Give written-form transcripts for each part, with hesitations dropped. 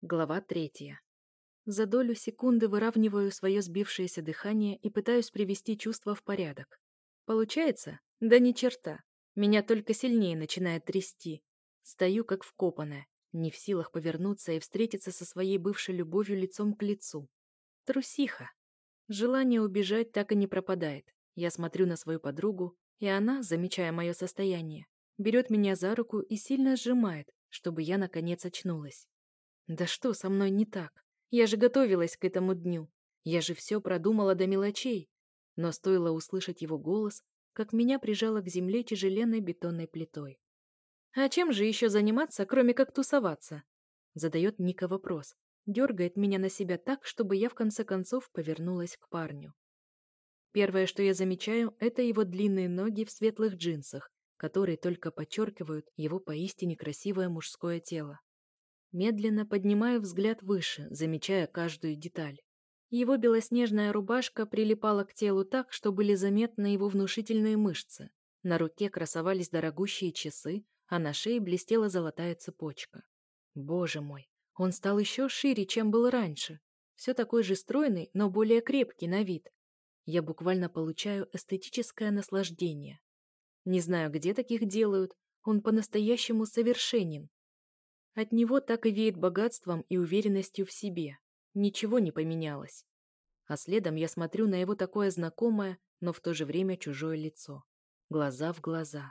Глава 3. За долю секунды выравниваю свое сбившееся дыхание и пытаюсь привести чувства в порядок. Получается? Да ни черта. Меня только сильнее начинает трясти. Стою как вкопанная, не в силах повернуться и встретиться со своей бывшей любовью лицом к лицу. Трусиха. Желание убежать так и не пропадает. Я смотрю на свою подругу, и она, замечая мое состояние, берет меня за руку и сильно сжимает, чтобы я наконец очнулась. Да что со мной не так? Я же готовилась к этому дню. Я же все продумала до мелочей. Но стоило услышать его голос, как меня прижало к земле тяжеленной бетонной плитой. «А чем же еще заниматься, кроме как тусоваться?» Задает Ника вопрос. Дергает меня на себя так, чтобы я в конце концов повернулась к парню. Первое, что я замечаю, это его длинные ноги в светлых джинсах, которые только подчеркивают его поистине красивое мужское тело. Медленно поднимаю взгляд выше, замечая каждую деталь. Его белоснежная рубашка прилипала к телу так, что были заметны его внушительные мышцы. На руке красовались дорогущие часы, а на шее блестела золотая цепочка. Боже мой, он стал еще шире, чем был раньше. Все такой же стройный, но более крепкий на вид. Я буквально получаю эстетическое наслаждение. Не знаю, где таких делают, он по-настоящему совершенен. От него так и веет богатством и уверенностью в себе. Ничего не поменялось. А следом я смотрю на его такое знакомое, но в то же время чужое лицо. Глаза в глаза.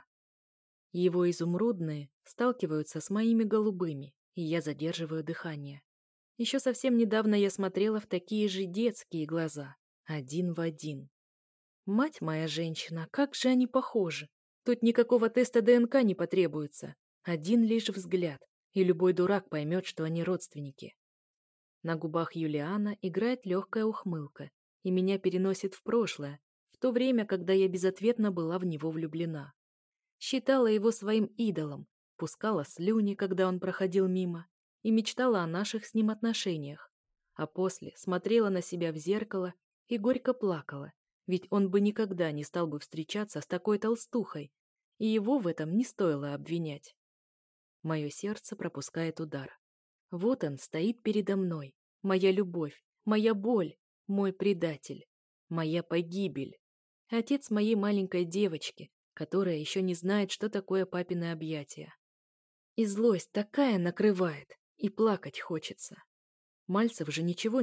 Его изумрудные сталкиваются с моими голубыми, и я задерживаю дыхание. Еще совсем недавно я смотрела в такие же детские глаза, один в один. Мать моя женщина, как же они похожи. Тут никакого теста ДНК не потребуется. Один лишь взгляд, и любой дурак поймет, что они родственники. На губах Юлиана играет легкая ухмылка, и меня переносит в прошлое, в то время, когда я безответно была в него влюблена. Считала его своим идолом, пускала слюни, когда он проходил мимо, и мечтала о наших с ним отношениях. А после смотрела на себя в зеркало и горько плакала, ведь он бы никогда не стал бы встречаться с такой толстухой, и его в этом не стоило обвинять. Мое сердце пропускает удар. Вот он стоит передо мной. Моя любовь, моя боль, мой предатель, моя погибель. Отец моей маленькой девочки, которая еще не знает, что такое папины объятия. И злость такая накрывает, и плакать хочется. Мальцев же ничего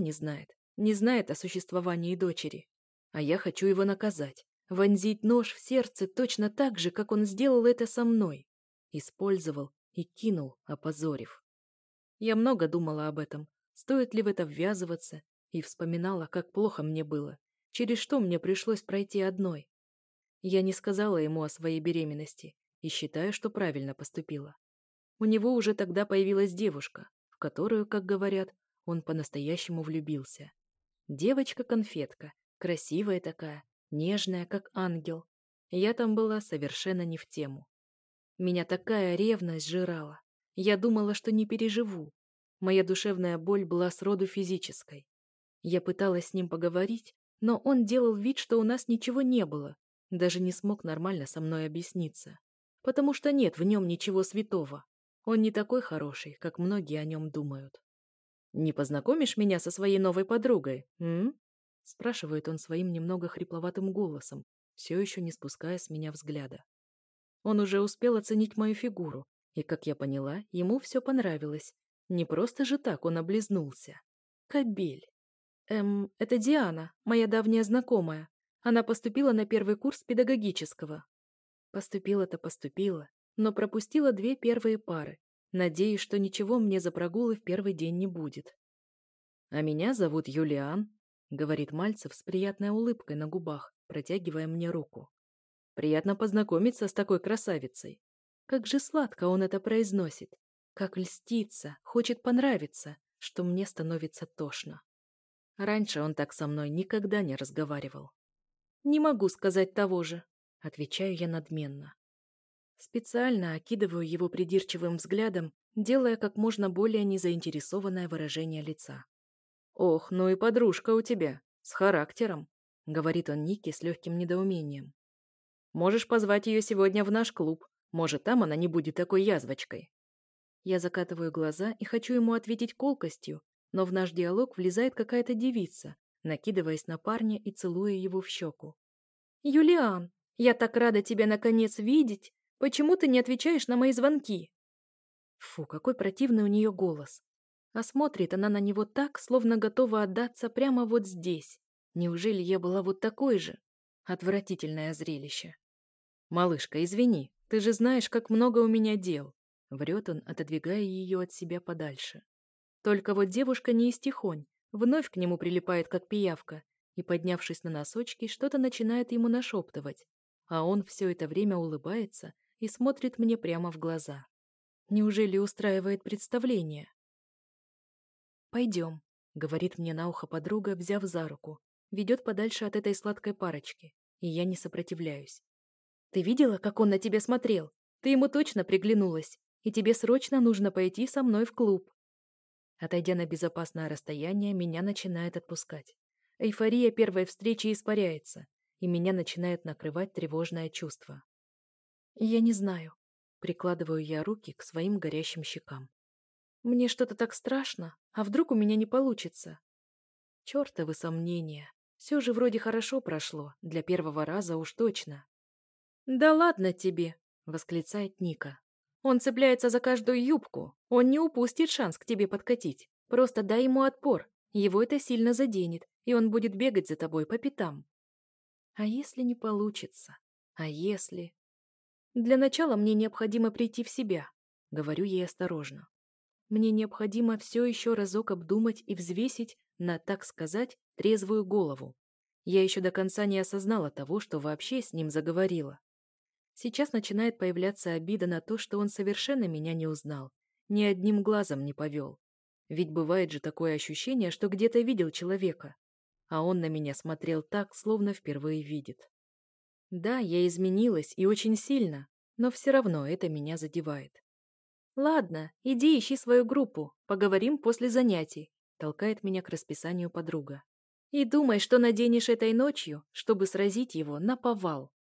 не знает о существовании дочери. А я хочу его наказать, вонзить нож в сердце точно так же, как он сделал это со мной. Использовал и кинул, опозорив. Я много думала об этом, стоит ли в это ввязываться, и вспоминала, как плохо мне было, через что мне пришлось пройти одной. Я не сказала ему о своей беременности и считаю, что правильно поступила. У него уже тогда появилась девушка, в которую, как говорят, он по-настоящему влюбился. Девочка-конфетка, красивая такая, нежная, как ангел. Я там была совершенно не в тему. Меня такая ревность жрала. Я думала, что не переживу. Моя душевная боль была сроду физической. Я пыталась с ним поговорить, но он делал вид, что у нас ничего не было. Даже не смог нормально со мной объясниться. Потому что нет в нем ничего святого. Он не такой хороший, как многие о нем думают. «Не познакомишь меня со своей новой подругой, м?» Спрашивает он своим немного хрипловатым голосом, все еще не спуская с меня взгляда. Он уже успел оценить мою фигуру, и, как я поняла, ему все понравилось. Не просто же так он облизнулся. Кобель. Это Диана, моя давняя знакомая. Она поступила на первый курс педагогического. Поступила-то поступила, но пропустила 2 первые пары. Надеюсь, что ничего мне за прогулы в первый день не будет. «А меня зовут Юлиан», — говорит Мальцев с приятной улыбкой на губах, протягивая мне руку. «Приятно познакомиться с такой красавицей». Как же сладко он это произносит. Как льстится, хочет понравиться, что мне становится тошно. Раньше он так со мной никогда не разговаривал. «Не могу сказать того же», — отвечаю я надменно. Специально окидываю его придирчивым взглядом, делая как можно более незаинтересованное выражение лица. «Ох, ну и подружка у тебя, с характером», — говорит он Нике с легким недоумением. «Можешь позвать ее сегодня в наш клуб, может, там она не будет такой язвочкой». Я закатываю глаза и хочу ему ответить колкостью, но в наш диалог влезает какая-то девица, накидываясь на парня и целуя его в щеку. «Юлиан, я так рада тебя наконец видеть! Почему ты не отвечаешь на мои звонки?» Фу, какой противный у нее голос. А смотрит она на него так, словно готова отдаться прямо вот здесь. Неужели я была вот такой же? Отвратительное зрелище. «Малышка, извини, ты же знаешь, как много у меня дел», — врет он, отодвигая ее от себя подальше. Только вот девушка не из тихонь, вновь к нему прилипает, как пиявка, и, поднявшись на носочки, что-то начинает ему нашептывать, а он все это время улыбается и смотрит мне прямо в глаза. Неужели устраивает представление? «Пойдем», — говорит мне на ухо подруга, взяв за руку, ведет подальше от этой сладкой парочки, и я не сопротивляюсь. «Ты видела, как он на тебя смотрел? Ты ему точно приглянулась, и тебе срочно нужно пойти со мной в клуб». Отойдя на безопасное расстояние, меня начинает отпускать. Эйфория первой встречи испаряется, и меня начинает накрывать тревожное чувство. Я не знаю. Прикладываю я руки к своим горящим щекам. Мне что-то так страшно, а вдруг у меня не получится? Чёртовы сомнения. Все же вроде хорошо прошло, для первого раза уж точно. «Да ладно тебе!» — восклицает Ника. «Он цепляется за каждую юбку. Он не упустит шанс к тебе подкатить. Просто дай ему отпор. Его это сильно заденет, и он будет бегать за тобой по пятам». А если не получится? А если... Для начала мне необходимо прийти в себя, говорю ей осторожно. Мне необходимо все еще разок обдумать и взвесить на, так сказать, трезвую голову. Я еще до конца не осознала того, что вообще с ним заговорила. Сейчас начинает появляться обида на то, что он совершенно меня не узнал, ни одним глазом не повел. Ведь бывает же такое ощущение, что где-то видел человека, а он на меня смотрел так, словно впервые видит. Да, я изменилась и очень сильно, но все равно это меня задевает. «Ладно, иди ищи свою группу, поговорим после занятий», толкает меня к расписанию подруга. «И думай, что наденешь этой ночью, чтобы сразить его наповал».